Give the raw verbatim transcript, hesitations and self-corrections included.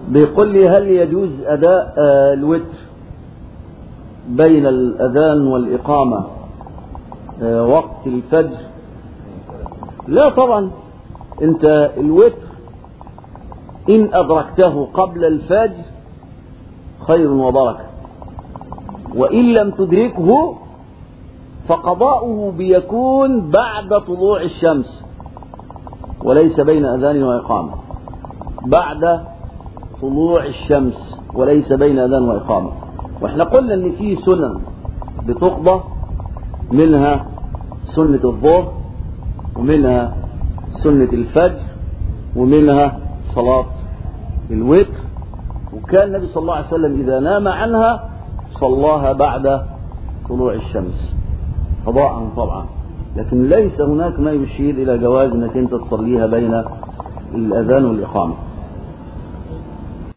بيقول لي هل يجوز أداء الوتر بين الأذان والإقامة وقت الفجر؟ لا طبعا. انت الوتر إن أدركته قبل الفجر خير وبركة، وإن لم تدركه فقضاؤه بيكون بعد طلوع الشمس وليس بين أذان وإقامة، بعد طلوع الشمس وليس بين أذان وإقامة. واحنا قلنا ان في سنن بتقضى، منها سنة الظهر ومنها سنة الفجر ومنها صلاة الوتر، وكان النبي صلى الله عليه وسلم إذا نام عنها صلاها بعد طلوع الشمس قضاء طبعا، لكن ليس هناك ما يشير إلى جواز أنك أنت تصليها بين الأذان والإقامة.